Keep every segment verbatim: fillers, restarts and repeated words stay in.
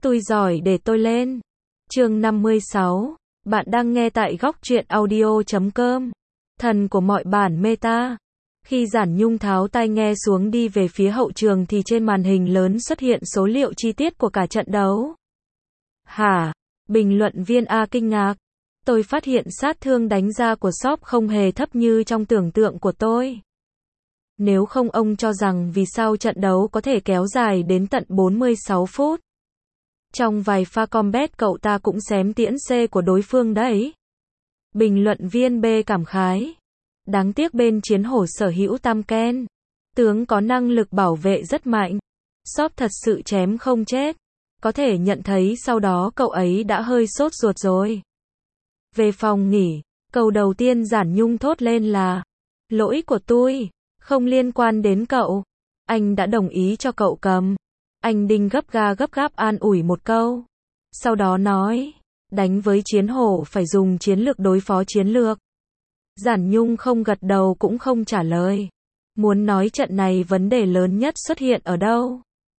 Tôi giỏi để tôi lên. Chương năm mươi sáu. Bạn đang nghe tại góc truyện audio chấm com. Thần của mọi bản meta. Khi Giản Nhung tháo tai nghe xuống đi về phía hậu trường thì trên màn hình lớn xuất hiện số liệu chi tiết của cả trận đấu. Hả? Bình luận viên A kinh ngạc. Tôi phát hiện sát thương đánh ra của shop không hề thấp như trong tưởng tượng của tôi. Nếu không ông cho rằng vì sao trận đấu có thể kéo dài đến tận bốn mươi sáu phút. Trong vài pha combat cậu ta cũng xém tiễn C của đối phương đấy. Bình luận viên B cảm khái. Đáng tiếc bên chiến hổ sở hữu tam ken. Tướng có năng lực bảo vệ rất mạnh. Shop thật sự chém không chết. Có thể nhận thấy sau đó cậu ấy đã hơi sốt ruột rồi. Về phòng nghỉ, câu đầu tiên Giản Nhung thốt lên là lỗi của tôi, không liên quan đến cậu. Anh đã đồng ý cho cậu cầm. Anh Đinh gấp ga gấp gáp an ủi một câu. Sau đó nói, đánh với chiến hổ phải dùng chiến lược đối phó chiến lược. Giản Nhung không gật đầu cũng không trả lời. Muốn nói trận này vấn đề lớn nhất xuất hiện ở đâu?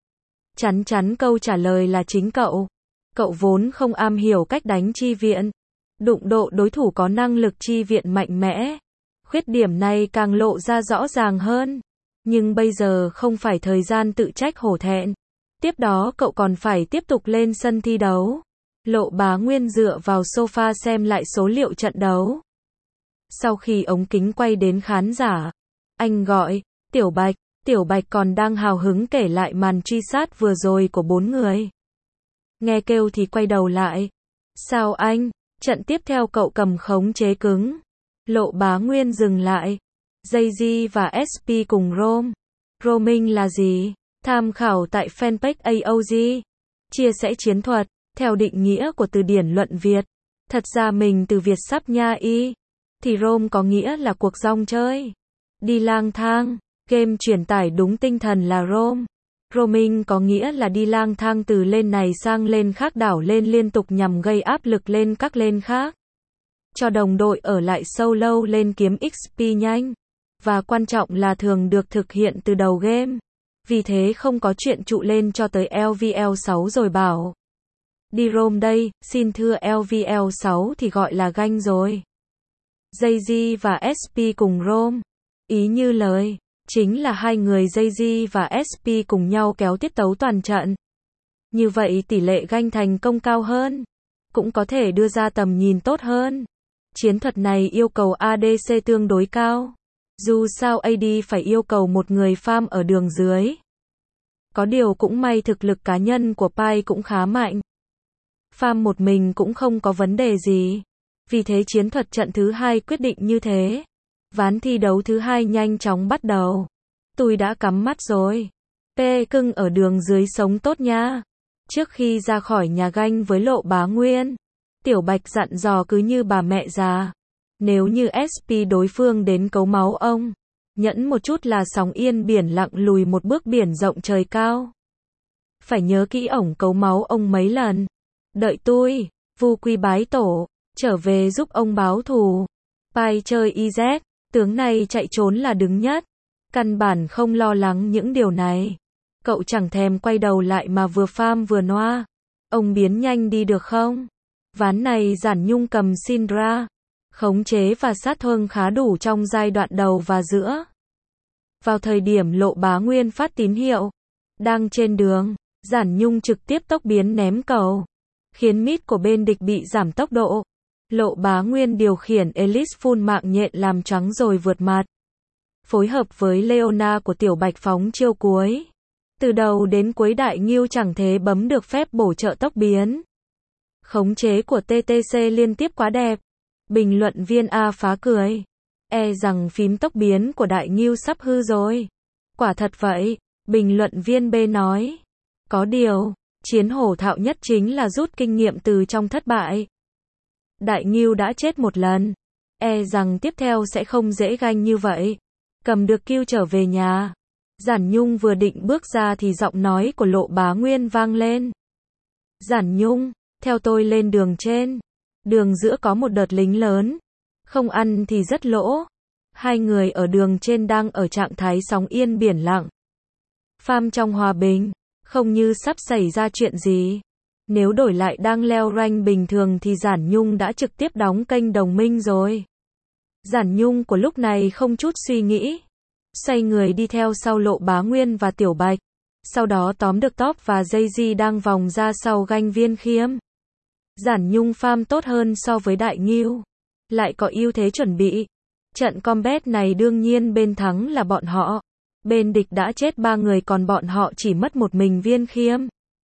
Chắn chắn câu trả lời là chính cậu. Cậu vốn không am hiểu cách đánh chi viện. Đụng độ đối thủ có năng lực chi viện mạnh mẽ. Khuyết điểm này càng lộ ra rõ ràng hơn. Nhưng bây giờ không phải thời gian tự trách hổ thẹn. Tiếp đó cậu còn phải tiếp tục lên sân thi đấu. Lộ Bá Nguyên dựa vào sofa xem lại số liệu trận đấu. Sau khi ống kính quay đến khán giả, anh gọi, Tiểu Bạch, Tiểu Bạch còn đang hào hứng kể lại màn truy sát vừa rồi của bốn người. Nghe kêu thì quay đầu lại. Sao anh? Trận tiếp theo cậu cầm khống chế cứng. Lộ Bá Nguyên dừng lại. Jay-Z và ét pê cùng Rome. Roaming là gì? Tham khảo tại fanpage a o giê. Chia sẻ chiến thuật, theo định nghĩa của từ điển luận Việt. Thật ra mình từ Việt sắp nha y. Thì Rome có nghĩa là cuộc rong chơi. Đi lang thang. Game truyền tải đúng tinh thần là Rome. Roaming có nghĩa là đi lang thang từ lên này sang lên khác đảo lên liên tục nhằm gây áp lực lên các lên khác. Cho đồng đội ở lại sâu lâu lên kiếm ích pê nhanh. Và quan trọng là thường được thực hiện từ đầu game. Vì thế không có chuyện trụ lên cho tới lờ vê lờ sáu rồi bảo. Đi Rome đây, xin thưa lờ vê lờ sáu thì gọi là ganh rồi. Jay-Z và ét pê cùng Rome. Ý như lời. Chính là hai người Jay-Z và ét pê cùng nhau kéo tiết tấu toàn trận. Như vậy tỷ lệ ganh thành công cao hơn. Cũng có thể đưa ra tầm nhìn tốt hơn. Chiến thuật này yêu cầu a đê xê tương đối cao. Dù sao a đê phải yêu cầu một người farm ở đường dưới. Có điều cũng may thực lực cá nhân của Pai cũng khá mạnh. Farm một mình cũng không có vấn đề gì. Vì thế chiến thuật trận thứ hai quyết định như thế. Ván thi đấu thứ hai nhanh chóng bắt đầu. Tôi đã cắm mắt rồi. P cưng ở đường dưới sống tốt nha. Trước khi ra khỏi nhà ganh với Lộ Bá Nguyên, Tiểu Bạch dặn dò cứ như bà mẹ già. Nếu như ét pê đối phương đến cấu máu ông, nhẫn một chút là sóng yên biển lặng lùi một bước biển rộng trời cao. Phải nhớ kỹ ổng cấu máu ông mấy lần. Đợi tôi, vu quy bái tổ, trở về giúp ông báo thù. Pai chơi i zét, tướng này chạy trốn là đứng nhất. Căn bản không lo lắng những điều này. Cậu chẳng thèm quay đầu lại mà vừa farm vừa noa. Ông biến nhanh đi được không? Ván này Giản Nhung cầm Syndra. Khống chế và sát thương khá đủ trong giai đoạn đầu và giữa. Vào thời điểm Lộ Bá Nguyên phát tín hiệu. Đang trên đường, Giản Nhung trực tiếp tốc biến ném cầu. Khiến mid của bên địch bị giảm tốc độ. Lộ Bá Nguyên điều khiển Elise full mạng nhện làm choáng rồi vượt mặt. Phối hợp với Leona của Tiểu Bạch phóng chiêu cuối. Từ đầu đến cuối Đại Ngưu chẳng thể bấm được phép bổ trợ tốc biến. Khống chế của tê tê xê liên tiếp quá đẹp. Bình luận viên A phá cười. E rằng phím tốc biến của Đại Ngưu sắp hư rồi. Quả thật vậy, bình luận viên B nói. Có điều, chiến hổ thạo nhất chính là rút kinh nghiệm từ trong thất bại. Đại Ngưu đã chết một lần. E rằng tiếp theo sẽ không dễ ganh như vậy. Cầm được kill trở về nhà. Giản Nhung vừa định bước ra thì giọng nói của Lộ Bá Nguyên vang lên. Giản Nhung, theo tôi lên đường trên. Đường giữa có một đợt lính lớn. Không ăn thì rất lỗ. Hai người ở đường trên đang ở trạng thái sóng yên biển lặng. Farm trong hòa bình. Không như sắp xảy ra chuyện gì. Nếu đổi lại đang leo rank bình thường thì Giản Nhung đã trực tiếp đóng kênh đồng minh rồi. Giản Nhung của lúc này không chút suy nghĩ, xoay người đi theo sau Lộ Bá Nguyên và Tiểu Bạch, sau đó tóm được Top và Jay-Z đang vòng ra sau ganh Viên Khiêm. Giản Nhung farm tốt hơn so với Đại Ngưu, lại có ưu thế chuẩn bị. Trận combat này đương nhiên bên thắng là bọn họ, bên địch đã chết ba người còn bọn họ chỉ mất một mình Viên Khiêm.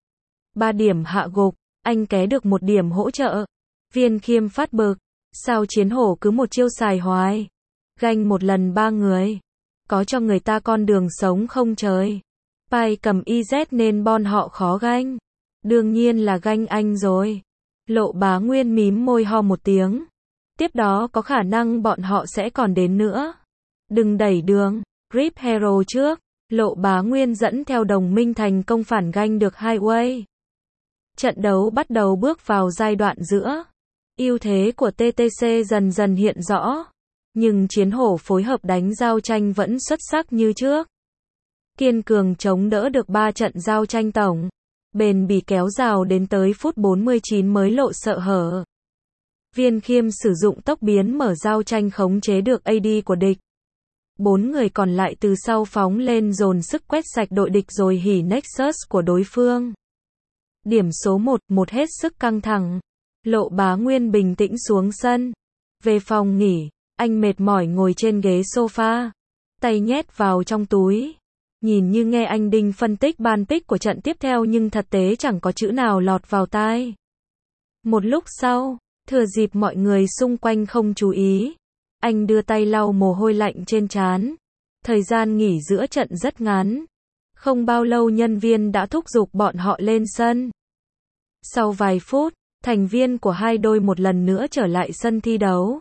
Ba điểm hạ gục, anh ké được một điểm hỗ trợ. Viên Khiêm phát bực, sao chiến hổ cứ một chiêu xài hoài, ganh một lần ba người, có cho người ta con đường sống không trời. Pai cầm i dét nên bọn họ khó ganh, đương nhiên là ganh anh rồi. Lộ Bá Nguyên mím môi ho một tiếng, tiếp đó có khả năng bọn họ sẽ còn đến nữa. Đừng đẩy đường, Rip Hero trước. Lộ Bá Nguyên dẫn theo đồng minh thành công phản ganh được Highway. Trận đấu bắt đầu bước vào giai đoạn giữa. Ưu thế của tê tê xê dần dần hiện rõ, nhưng chiến hổ phối hợp đánh giao tranh vẫn xuất sắc như trước. Kiên cường chống đỡ được ba trận giao tranh tổng, bền bỉ kéo rào đến tới phút bốn mươi chín mới lộ sợ hở. Viên Khiêm sử dụng tốc biến mở giao tranh khống chế được a đê của địch. Bốn người còn lại từ sau phóng lên dồn sức quét sạch đội địch rồi hỉ Nexus của đối phương. Điểm số một, một hết sức căng thẳng. Lộ Bá Nguyên bình tĩnh xuống sân. Về phòng nghỉ, anh mệt mỏi ngồi trên ghế sofa, tay nhét vào trong túi. Nhìn như nghe anh Đinh phân tích ban pick của trận tiếp theo nhưng thực tế chẳng có chữ nào lọt vào tai. Một lúc sau, thừa dịp mọi người xung quanh không chú ý, anh đưa tay lau mồ hôi lạnh trên trán. Thời gian nghỉ giữa trận rất ngắn. Không bao lâu nhân viên đã thúc giục bọn họ lên sân. Sau vài phút, thành viên của hai đôi một lần nữa trở lại sân thi đấu.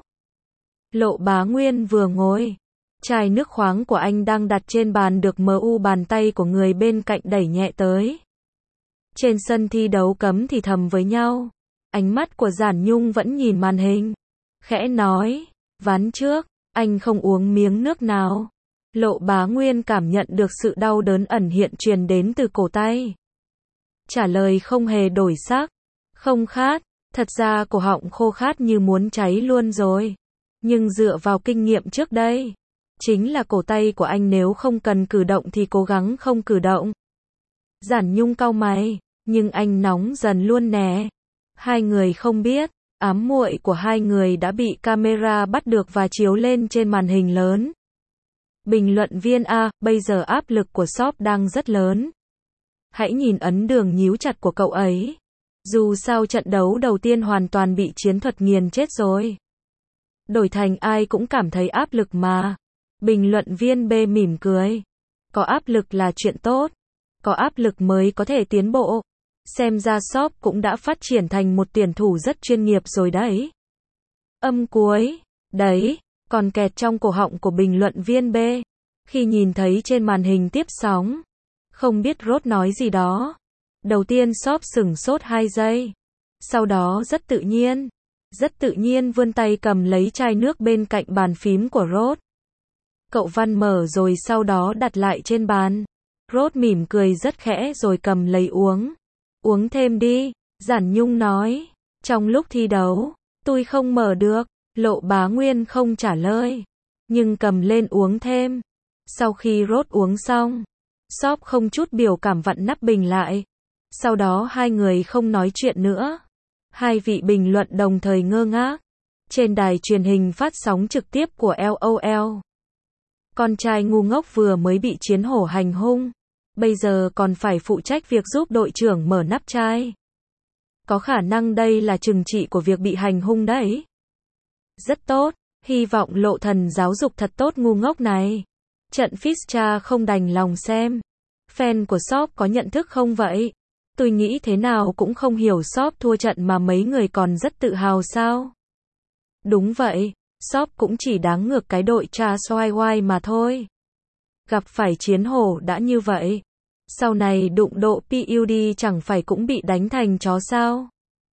Lộ Bá Nguyên vừa ngồi, chai nước khoáng của anh đang đặt trên bàn được em u bàn tay của người bên cạnh đẩy nhẹ tới. Trên sân thi đấu cấm thì thầm với nhau. Ánh mắt của Giản Nhung vẫn nhìn màn hình, khẽ nói, ván trước, anh không uống miếng nước nào. Lộ Bá Nguyên cảm nhận được sự đau đớn ẩn hiện truyền đến từ cổ tay. Trả lời không hề đổi sắc, không khát, thật ra cổ họng khô khát như muốn cháy luôn rồi. Nhưng dựa vào kinh nghiệm trước đây, chính là cổ tay của anh nếu không cần cử động thì cố gắng không cử động. Giản Nhung cau mày, nhưng anh nóng dần luôn nè. Hai người không biết, ám muội của hai người đã bị camera bắt được và chiếu lên trên màn hình lớn. Bình luận viên A, bây giờ áp lực của shop đang rất lớn. Hãy nhìn ấn đường nhíu chặt của cậu ấy. Dù sao trận đấu đầu tiên hoàn toàn bị chiến thuật nghiền chết rồi. Đổi thành ai cũng cảm thấy áp lực mà. Bình luận viên B mỉm cười. Có áp lực là chuyện tốt. Có áp lực mới có thể tiến bộ. Xem ra shop cũng đã phát triển thành một tuyển thủ rất chuyên nghiệp rồi đấy. Âm cuối. Đấy, còn kẹt trong cổ họng của bình luận viên B. Khi nhìn thấy trên màn hình tiếp sóng. Không biết Rốt nói gì đó. Đầu tiên shop sửng sốt hai giây. Sau đó rất tự nhiên. Rất tự nhiên vươn tay cầm lấy chai nước bên cạnh bàn phím của Rốt. Cậu Văn mở rồi sau đó đặt lại trên bàn. Rốt mỉm cười rất khẽ rồi cầm lấy uống. Uống thêm đi, Giản Nhung nói. Trong lúc thi đấu, tôi không mở được. Lộ Bá Nguyên không trả lời, nhưng cầm lên uống thêm. Sau khi Rốt uống xong, shop không chút biểu cảm vặn nắp bình lại. Sau đó hai người không nói chuyện nữa. Hai vị bình luận đồng thời ngơ ngác. Trên đài truyền hình phát sóng trực tiếp của LOL. Con trai ngu ngốc vừa mới bị chiến hổ hành hung, bây giờ còn phải phụ trách việc giúp đội trưởng mở nắp chai. Có khả năng đây là trừng trị của việc bị hành hung đấy. Rất tốt, hy vọng Lộ Thần giáo dục thật tốt ngu ngốc này. Trận Fischa không đành lòng xem. Fan của shop có nhận thức không vậy? Tôi nghĩ thế nào cũng không hiểu shop thua trận mà mấy người còn rất tự hào sao? Đúng vậy, shop cũng chỉ đáng ngược cái đội cha xoay quay mà thôi. Gặp phải chiến hổ đã như vậy. Sau này đụng độ pê u đê chẳng phải cũng bị đánh thành chó sao?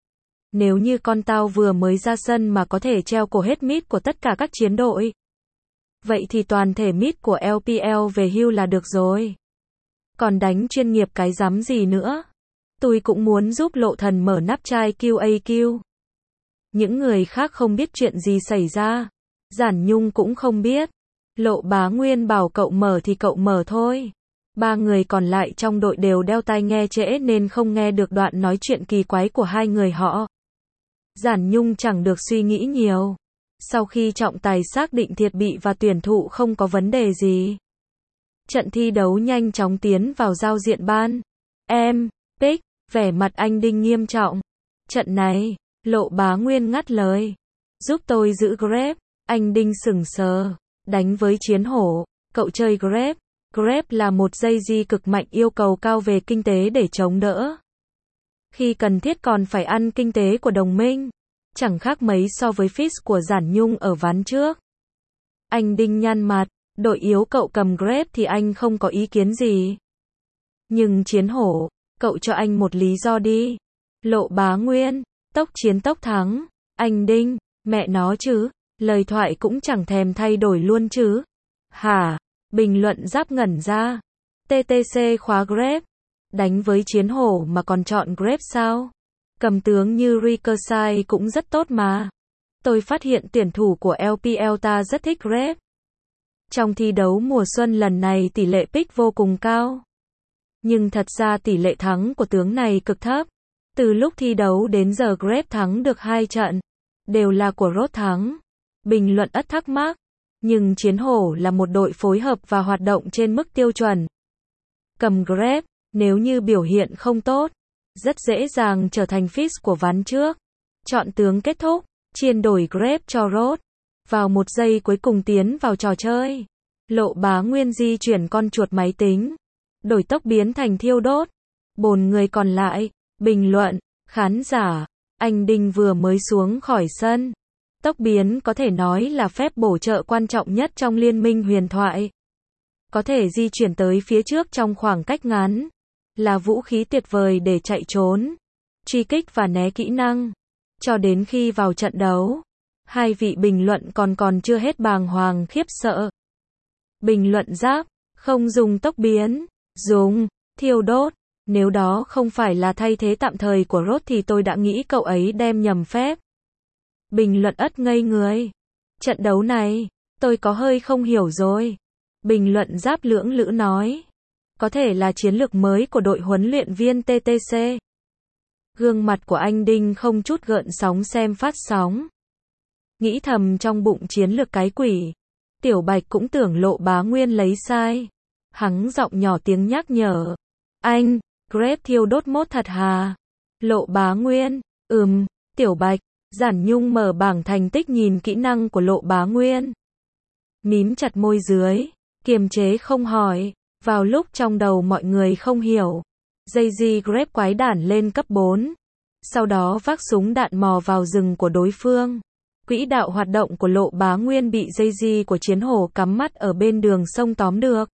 Nếu như con tao vừa mới ra sân mà có thể treo cổ hết mid của tất cả các chiến đội. Vậy thì toàn thể mid của lờ pê lờ về hưu là được rồi. Còn đánh chuyên nghiệp cái rắm gì nữa? Tôi cũng muốn giúp Lộ Thần mở nắp chai Q A Q. Những người khác không biết chuyện gì xảy ra. Giản Nhung cũng không biết. Lộ Bá Nguyên bảo cậu mở thì cậu mở thôi. Ba người còn lại trong đội đều đeo tai nghe trễ nên không nghe được đoạn nói chuyện kỳ quái của hai người họ. Giản Nhung chẳng được suy nghĩ nhiều. Sau khi trọng tài xác định thiết bị và tuyển thụ không có vấn đề gì, trận thi đấu nhanh chóng tiến vào giao diện ban. Em, pick, vẻ mặt anh Đinh nghiêm trọng. Trận này, Lộ Bá Nguyên ngắt lời. Giúp tôi giữ Grab. Anh Đinh sững sờ. Đánh với Chiến Hổ, cậu chơi Grab. Grab là một dây di cực mạnh yêu cầu cao về kinh tế để chống đỡ. Khi cần thiết còn phải ăn kinh tế của đồng minh. Chẳng khác mấy so với Fizz của Giản Nhung ở ván trước. Anh Đinh nhăn mặt, đội yếu cậu cầm Grab thì anh không có ý kiến gì. Nhưng Chiến Hổ, cậu cho anh một lý do đi. Lộ Bá Nguyên, tốc chiến tốc thắng. Anh Đinh, mẹ nó chứ, lời thoại cũng chẳng thèm thay đổi luôn chứ. Hả? Bình luận giáp ngẩn ra. tê tê xê khóa Grab. Đánh với Chiến Hổ mà còn chọn Grab sao? Cầm tướng như Ricochet cũng rất tốt mà. Tôi phát hiện tuyển thủ của lờ pê lờ ta rất thích Grab. Trong thi đấu mùa xuân lần này tỷ lệ pick vô cùng cao. Nhưng thật ra tỷ lệ thắng của tướng này cực thấp. Từ lúc thi đấu đến giờ Grab thắng được hai trận. Đều là của Rốt thắng. Bình luận ất thắc mắc. Nhưng Chiến Hổ là một đội phối hợp và hoạt động trên mức tiêu chuẩn. Cầm Grab, nếu như biểu hiện không tốt, rất dễ dàng trở thành Fizz của ván trước. Chọn tướng kết thúc, chiên đổi Grab cho Rốt. Vào một giây cuối cùng tiến vào trò chơi. Lộ Bá Nguyên di chuyển con chuột máy tính. Đổi tốc biến thành thiêu đốt. Bồn người còn lại, bình luận, khán giả, anh Đinh vừa mới xuống khỏi sân. Tốc biến có thể nói là phép bổ trợ quan trọng nhất trong liên minh huyền thoại. Có thể di chuyển tới phía trước trong khoảng cách ngắn. Là vũ khí tuyệt vời để chạy trốn, truy kích và né kỹ năng. Cho đến khi vào trận đấu, hai vị bình luận còn còn chưa hết bàng hoàng khiếp sợ. Bình luận giáp, không dùng tốc biến, dùng thiêu đốt. Nếu đó không phải là thay thế tạm thời của Rốt thì tôi đã nghĩ cậu ấy đem nhầm phép. Bình luận ất ngây người. Trận đấu này, tôi có hơi không hiểu rồi. Bình luận giáp lưỡng lữ nói. Có thể là chiến lược mới của đội huấn luyện viên tê tê xê. Gương mặt của anh Đinh không chút gợn sóng xem phát sóng. Nghĩ thầm trong bụng chiến lược cái quỷ. Tiểu Bạch cũng tưởng Lộ Bá Nguyên lấy sai. Hắn giọng nhỏ tiếng nhắc nhở. Anh, Grab thiêu đốt mốt thật hà. Lộ Bá Nguyên, ừm, Tiểu Bạch. Giản Nhung mở bảng thành tích nhìn kỹ năng của Lộ Bá Nguyên. Mím chặt môi dưới, kiềm chế không hỏi. Vào lúc trong đầu mọi người không hiểu, Jay-Z Grab quái đản lên cấp bốn. Sau đó vác súng đạn mò vào rừng của đối phương. Quỹ đạo hoạt động của Lộ Bá Nguyên bị Jay-Z của Chiến Hổ cắm mắt ở bên đường sông tóm được.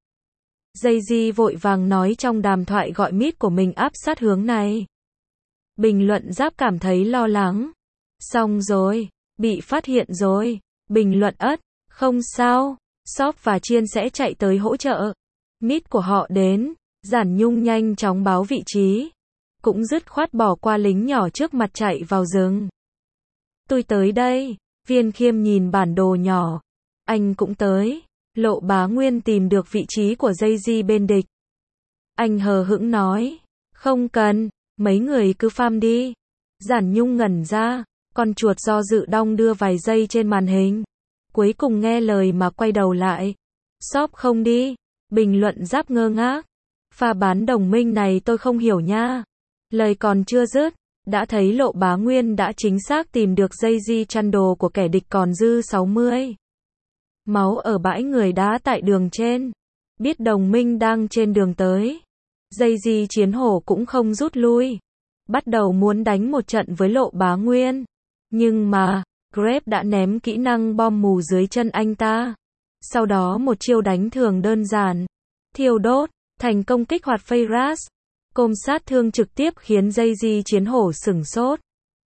Jay-Z vội vàng nói trong đàm thoại gọi mít của mình áp sát hướng này. Bình luận giáp cảm thấy lo lắng. Xong rồi, bị phát hiện rồi. Bình luận ất, không sao, Shop và Chiên sẽ chạy tới hỗ trợ. Mít của họ đến, Giản Nhung nhanh chóng báo vị trí. Cũng dứt khoát bỏ qua lính nhỏ trước mặt chạy vào rừng. Tôi tới đây, Viên Khiêm nhìn bản đồ nhỏ. Anh cũng tới. Lộ Bá Nguyên tìm được vị trí của Jay-Z bên địch. Anh hờ hững nói, không cần, mấy người cứ farm đi. Giản Nhung ngẩn ra, con chuột do dự đong đưa vài giây trên màn hình. Cuối cùng nghe lời mà quay đầu lại. Shop không đi. Bình luận giáp ngơ ngác. Pha bán đồng minh này tôi không hiểu nha. Lời còn chưa dứt, đã thấy Lộ Bá Nguyên đã chính xác tìm được Jay-Z chăn đồ của kẻ địch còn dư sáu mươi. Máu ở bãi người đá tại đường trên. Biết đồng minh đang trên đường tới. Jay-Z Chiến Hổ cũng không rút lui. Bắt đầu muốn đánh một trận với Lộ Bá Nguyên. Nhưng mà, Grab đã ném kỹ năng bom mù dưới chân anh ta. Sau đó một chiêu đánh thường đơn giản. Thiêu đốt, thành công kích hoạt Feyras. Côm sát thương trực tiếp khiến Jay-Z Chiến Hổ sửng sốt.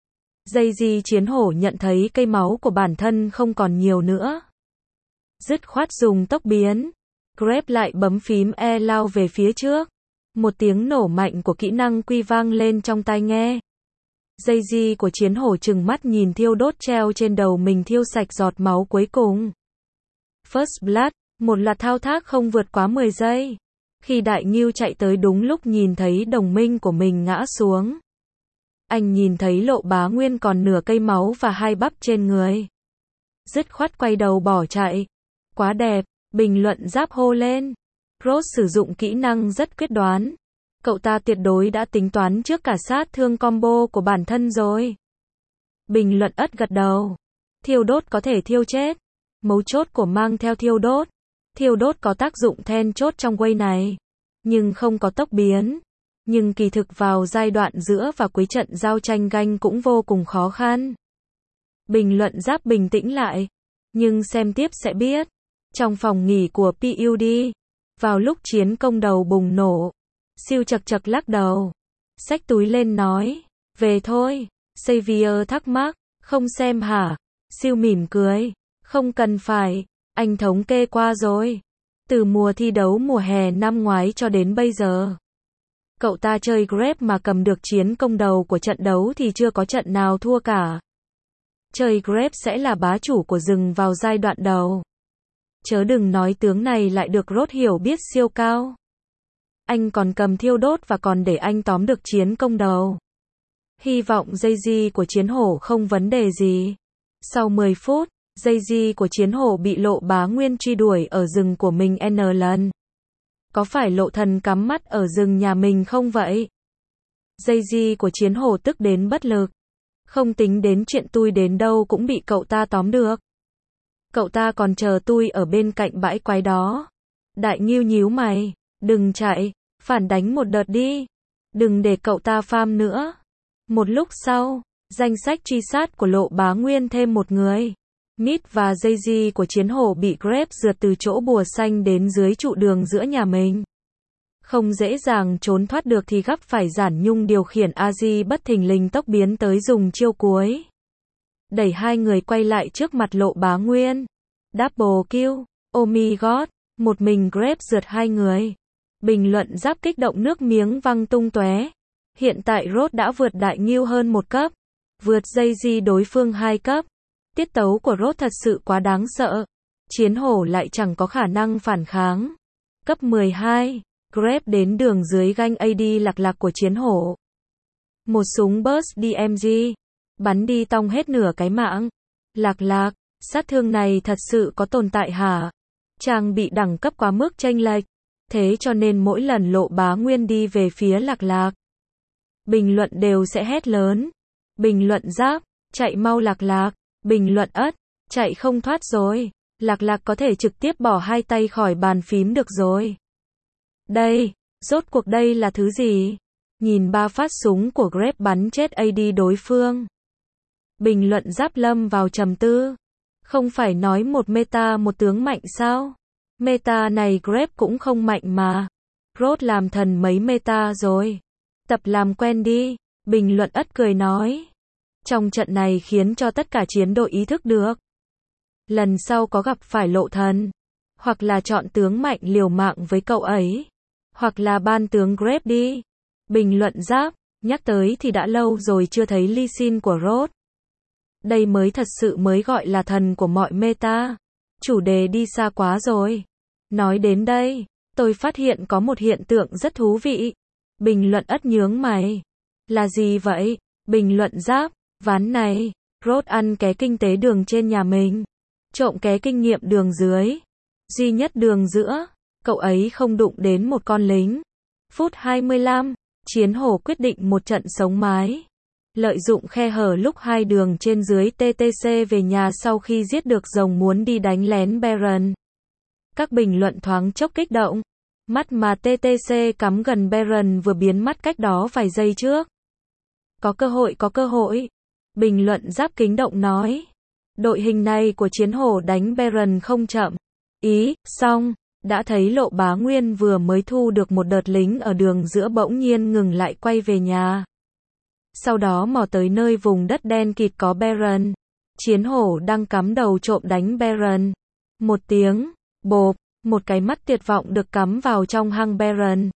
Jay-Z Chiến Hổ nhận thấy cây máu của bản thân không còn nhiều nữa. Dứt khoát dùng tốc biến. Grab lại bấm phím E lao về phía trước. Một tiếng nổ mạnh của kỹ năng quy vang lên trong tai nghe. Daisy của chiến hổ trừng mắt nhìn thiêu đốt treo trên đầu mình thiêu sạch giọt máu cuối cùng. First Blood, một loạt thao tác không vượt quá mười giây. Khi Đại Ngưu chạy tới đúng lúc nhìn thấy đồng minh của mình ngã xuống. Anh nhìn thấy Lộ Bá Nguyên còn nửa cây máu và hai bắp trên người. Dứt khoát quay đầu bỏ chạy. Quá đẹp, bình luận giáp hô lên. Rốt sử dụng kỹ năng rất quyết đoán. Cậu ta tuyệt đối đã tính toán trước cả sát thương combo của bản thân rồi. Bình luận ất gật đầu. Thiêu đốt có thể thiêu chết. Mấu chốt của mang theo thiêu đốt. Thiêu đốt có tác dụng then chốt trong wave này. Nhưng không có tốc biến. Nhưng kỳ thực vào giai đoạn giữa và cuối trận giao tranh ganh cũng vô cùng khó khăn. Bình luận giáp bình tĩnh lại. Nhưng xem tiếp sẽ biết. Trong phòng nghỉ của pê u đê. Vào lúc chiến công đầu bùng nổ. Siêu chật chật lắc đầu. Xách túi lên nói. Về thôi. Xavier thắc mắc. Không xem hả? Siêu mỉm cười. Không cần phải. Anh thống kê qua rồi. Từ mùa thi đấu mùa hè năm ngoái cho đến bây giờ. Cậu ta chơi Grep mà cầm được chiến công đầu của trận đấu thì chưa có trận nào thua cả. Chơi Grep sẽ là bá chủ của rừng vào giai đoạn đầu. Chớ đừng nói tướng này lại được Rốt hiểu biết siêu cao. Anh còn cầm thiêu đốt và còn để anh tóm được chiến công đầu. Hy vọng Daisy của chiến hổ không vấn đề gì. Sau mười phút, Daisy của chiến hổ bị Lộ Bá Nguyên truy đuổi ở rừng của mình N lần. Có phải Lộ Thần cắm mắt ở rừng nhà mình không vậy? Daisy của chiến hổ tức đến bất lực. Không tính đến chuyện tui đến đâu cũng bị cậu ta tóm được. Cậu ta còn chờ tui ở bên cạnh bãi quái đó. Đại Ngưu nhíu mày. Đừng chạy, phản đánh một đợt đi. Đừng để cậu ta farm nữa. Một lúc sau, danh sách truy sát của Lộ Bá Nguyên thêm một người. Mít và Daisy của chiến hổ bị Grep rượt từ chỗ bùa xanh đến dưới trụ đường giữa nhà mình. Không dễ dàng trốn thoát được thì gấp phải Giản Nhung điều khiển Aji bất thình lình tốc biến tới dùng chiêu cuối. Đẩy hai người quay lại trước mặt Lộ Bá Nguyên. Double kill, oh my god, một mình Grep rượt hai người. Bình luận giáp kích động nước miếng văng tung tóe. Hiện tại Rốt đã vượt Đại Ngưu hơn một cấp. Vượt Daisy đối phương hai cấp. Tiết tấu của Rốt thật sự quá đáng sợ. Chiến hổ lại chẳng có khả năng phản kháng. Cấp mười hai, Grep đến đường dưới ganh a đê lạc lạc của chiến hổ. Một súng burst đê em giê. Bắn đi tong hết nửa cái mạng. Lạc lạc, sát thương này thật sự có tồn tại hả? Trang bị đẳng cấp quá mức chênh lệch. Thế cho nên mỗi lần Lộ Bá Nguyên đi về phía lạc lạc. Bình luận đều sẽ hét lớn. Bình luận giáp, chạy mau lạc lạc. Bình luận ất, chạy không thoát rồi. Lạc lạc có thể trực tiếp bỏ hai tay khỏi bàn phím được rồi. Đây, rốt cuộc đây là thứ gì? Nhìn ba phát súng của Grep bắn chết a đê đối phương. Bình luận giáp lâm vào trầm tư. Không phải nói một meta một tướng mạnh sao? Meta này Grep cũng không mạnh mà. Rốt làm thần mấy meta rồi. Tập làm quen đi. Bình luận ất cười nói. Trong trận này khiến cho tất cả chiến đội ý thức được. Lần sau có gặp phải Lộ Thần. Hoặc là chọn tướng mạnh liều mạng với cậu ấy. Hoặc là ban tướng Grep đi. Bình luận giáp. Nhắc tới thì đã lâu rồi chưa thấy Lee Sin của Rốt. Đây mới thật sự mới gọi là thần của mọi meta. Chủ đề đi xa quá rồi. Nói đến đây, tôi phát hiện có một hiện tượng rất thú vị. Bình luận ất nhướng mày. Là gì vậy? Bình luận giáp. Ván này, Rốt ăn ké kinh tế đường trên nhà mình. Trộm ké kinh nghiệm đường dưới. Duy nhất đường giữa, cậu ấy không đụng đến một con lính. Phút hai mươi lăm, chiến hổ quyết định một trận sống mái. Lợi dụng khe hở lúc hai đường trên dưới tê tê xê về nhà sau khi giết được rồng muốn đi đánh lén Baron. Các bình luận thoáng chốc kích động. Mắt mà tê tê xê cắm gần Baron vừa biến mất cách đó vài giây trước. Có cơ hội có cơ hội. Bình luận giáp kính động nói. Đội hình này của chiến hổ đánh Baron không chậm. Ý, xong, đã thấy Lộ Bá Nguyên vừa mới thu được một đợt lính ở đường giữa bỗng nhiên ngừng lại quay về nhà. Sau đó mò tới nơi vùng đất đen kịt có Baron. Chiến hổ đang cắm đầu trộm đánh Baron. Một tiếng, bộp, một cái mắt tuyệt vọng được cắm vào trong hang Baron.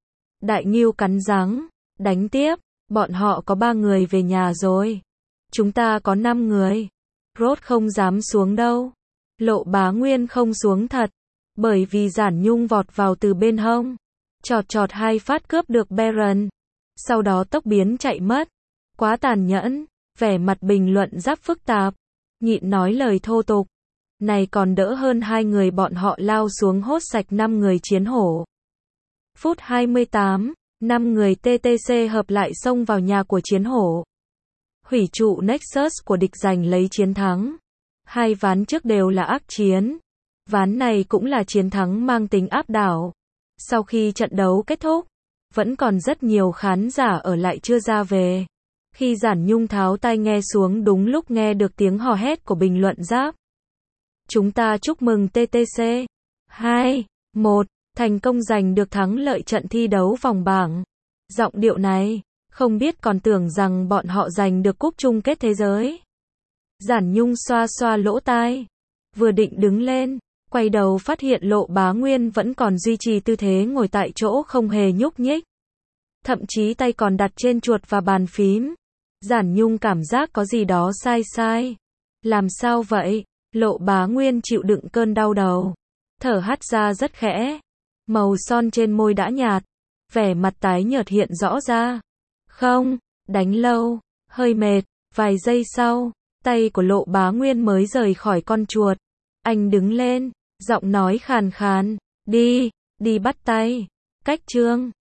Đại Ngưu cắn răng, đánh tiếp, bọn họ có ba người về nhà rồi. Chúng ta có năm người. Rốt không dám xuống đâu. Lộ Bá Nguyên không xuống thật, bởi vì Giản Nhung vọt vào từ bên hông, chọt chọt hai phát cướp được Baron, sau đó tốc biến chạy mất. Quá tàn nhẫn, vẻ mặt bình luận giáp phức tạp, nhịn nói lời thô tục. Này còn đỡ hơn hai người bọn họ lao xuống hốt sạch năm người chiến hổ. Phút hai mươi tám, năm người tê tê xê hợp lại xông vào nhà của chiến hổ. Hủy trụ Nexus của địch giành lấy chiến thắng. Hai ván trước đều là ác chiến. Ván này cũng là chiến thắng mang tính áp đảo. Sau khi trận đấu kết thúc, vẫn còn rất nhiều khán giả ở lại chưa ra về. Khi Giản Nhung tháo tai nghe xuống đúng lúc nghe được tiếng hò hét của bình luận giáp. Chúng ta chúc mừng tê tê xê. hai, một, thành công giành được thắng lợi trận thi đấu vòng bảng. Giọng điệu này, không biết còn tưởng rằng bọn họ giành được cúp chung kết thế giới. Giản Nhung xoa xoa lỗ tai, vừa định đứng lên, quay đầu phát hiện Lộ Bá Nguyên vẫn còn duy trì tư thế ngồi tại chỗ không hề nhúc nhích. Thậm chí tay còn đặt trên chuột và bàn phím. Giản Nhung cảm giác có gì đó sai sai. Làm sao vậy? Lộ Bá Nguyên chịu đựng cơn đau đầu, thở hắt ra rất khẽ. Màu son trên môi đã nhạt, vẻ mặt tái nhợt hiện rõ ra. Không, đánh lâu, hơi mệt. Vài giây sau, tay của Lộ Bá Nguyên mới rời khỏi con chuột. Anh đứng lên, giọng nói khàn khàn, đi, đi bắt tay. Cách chương